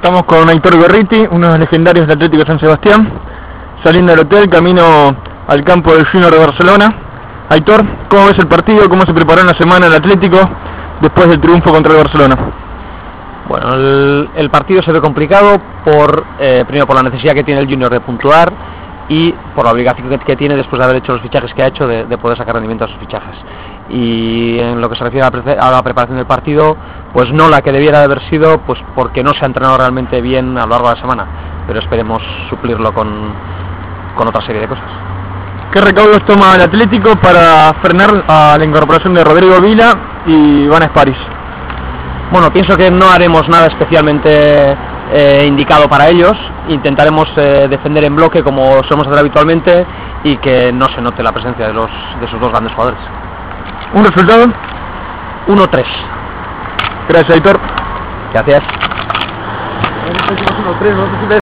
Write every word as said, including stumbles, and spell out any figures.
Estamos con Aitor Gorriti, uno de los legendarios del Atlético San Sebastián, saliendo del hotel, camino al campo del Junior de Barcelona. Aitor, ¿cómo ves el partido? ¿Cómo se preparó en la semana el Atlético después del triunfo contra el Barcelona? Bueno, el, el partido se ve complicado, por eh, primero por la necesidad que tiene el Junior de puntuar y por la obligación que, que tiene después de haber hecho los fichajes que ha hecho de, de poder sacar rendimiento a sus fichajes. Y en lo que se refiere a la, a la preparación del partido, pues no la que debiera de haber sido, pues porque no se ha entrenado realmente bien a lo largo de la semana, pero esperemos suplirlo con, con otra serie de cosas. ¿Qué recaudos toma el Atlético para frenar a la incorporación de Rodrigo Vila y Iván Esparis? Bueno, pienso que no haremos nada especialmente eh, indicado para ellos. Intentaremos eh, defender en bloque como solemos hacer habitualmente y que no se note la presencia de, los, de esos dos grandes jugadores. ¿Un resultado? uno tres. Gracias, Aitor. Gracias.